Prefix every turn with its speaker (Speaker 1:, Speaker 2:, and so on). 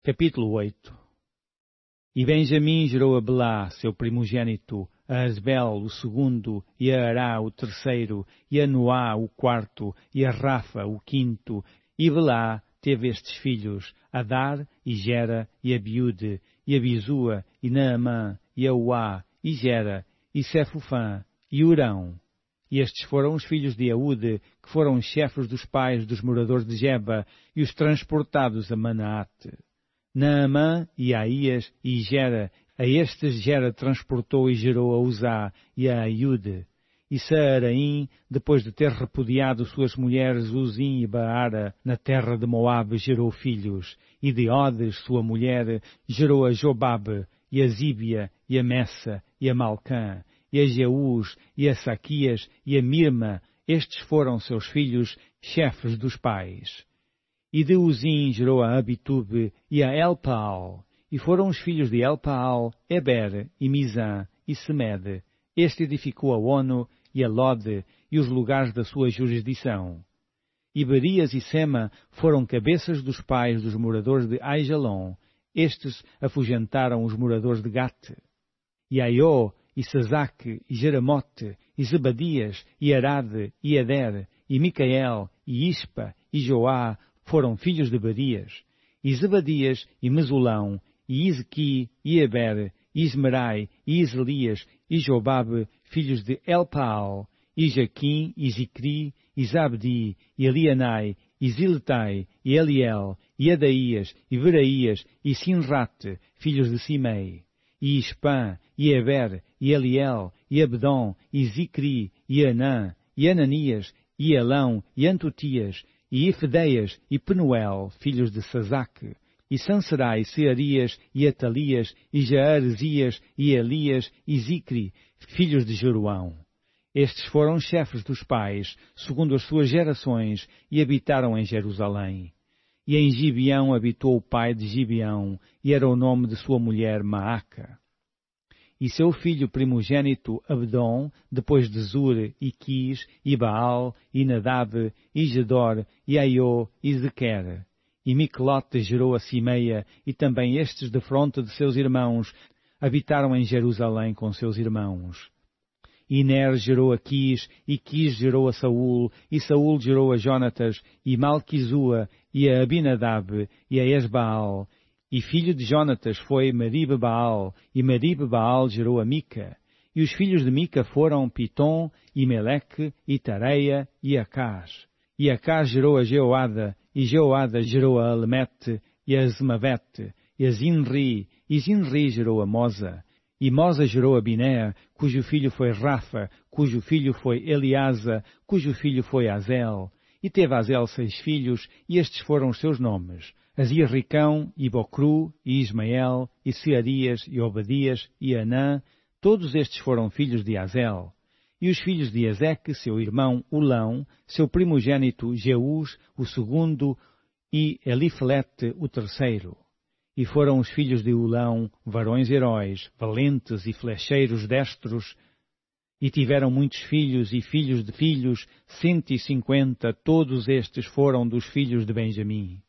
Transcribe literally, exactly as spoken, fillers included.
Speaker 1: Capítulo oito. E Benjamim gerou a Belá, seu primogênito, a Asbel, o segundo, e a Ará, o terceiro, e a Noá, o quarto, e a Rafa, o quinto. E Belá teve estes filhos, Adar, e Gera, e Abiúde, e Abizua, e Naamã, e Auá, e Gera, e Sefufã, e Urão. E estes foram os filhos de Eude, que foram os chefes dos pais dos moradores de Geba, e os transportados a Manaate. Naamã e Aías e Gera, a estes Gera transportou e gerou a Uzá e a Aiude. E Saaraim, depois de ter repudiado suas mulheres Uzim e Baara, na terra de Moabe gerou filhos. E de Odes, sua mulher, gerou a Jobabe, e a Zíbia, e a Messa, e a Malcã, e a Jeús, e a Saquias, e a Mirma. Estes foram seus filhos, chefes dos pais. E de Uzim gerou a Abitube e a Elpaal. E foram os filhos de Elpaal, Eber, e Mizã, e Semede. Este edificou a Ono, e a Lode, e os lugares da sua jurisdição. E Berias e Sema foram cabeças dos pais dos moradores de Aijalon. Estes afugentaram os moradores de Gate. E Aiô, e Sazaque, e Jeramote, e Zebadias, e Arade, e Eder, e Micael, e Ispa, e Joá, foram filhos de Berias. E Zebadias, e Mesulão, e Isequi, e Eber, e Ismerai, e Iselias, e Jobabe, filhos de Elpaal, e Jaquim, e Zicri, e Zabdi, e Elianai, e Ziletai, e Eliel, e Adaías, e Veraías, e Sinrate, filhos de Simei. E Ispã, e Eber, e Eliel, e Abdom, e Zicri, e Anã, e Ananias, e Elão, e Antutias, e Ifedeias, e Penuel, filhos de Sazaque, e Sanserai, Searias, e Atalias, e Jaarzias, e Elias, e Zicri, filhos de Jeroão. Estes foram chefes dos pais, segundo as suas gerações, e habitaram em Jerusalém. E em Gibeão habitou o pai de Gibeão, e era o nome de sua mulher Maaca. E seu filho primogênito Abdom, depois de Zur, e Quis, e Baal, e Nadab, e Gedor, e Aiô, e Zequer. E Miquelote gerou a Simeia, e também estes de fronte de seus irmãos, habitaram em Jerusalém com seus irmãos. E Ner gerou a Quis, e Quis gerou a Saul, e Saul gerou a Jonatas, e Malquizua, e a Abinadab, e a Esbaal. E filho de Jonatas foi Merib-Baal, e Merib-Baal gerou a Mica. E os filhos de Mica foram Pitom, e Meleque, e Tareia, e Acás. E Acás gerou a Jeoada, e Jeoada gerou a Alemete, e a Zemavete, e a Zinri, e Zinri gerou a Mosa. E Mosa gerou a Binéa, cujo filho foi Rafa, cujo filho foi Eliasa, cujo filho foi Azel. E teve Azel seis filhos, e estes foram os seus nomes: Azirricão, e Bocru, e Ismael, e Searias, e Obadias, e Anã. Todos estes foram filhos de Azel. E os filhos de Ezeque, seu irmão Ulão, seu primogênito Jeús, o segundo, e Elifelete, o terceiro. E foram os filhos de Ulão, varões heróis, valentes e flecheiros destros, e tiveram muitos filhos e filhos de filhos, cento e cinquenta, todos estes foram dos filhos de Benjamim.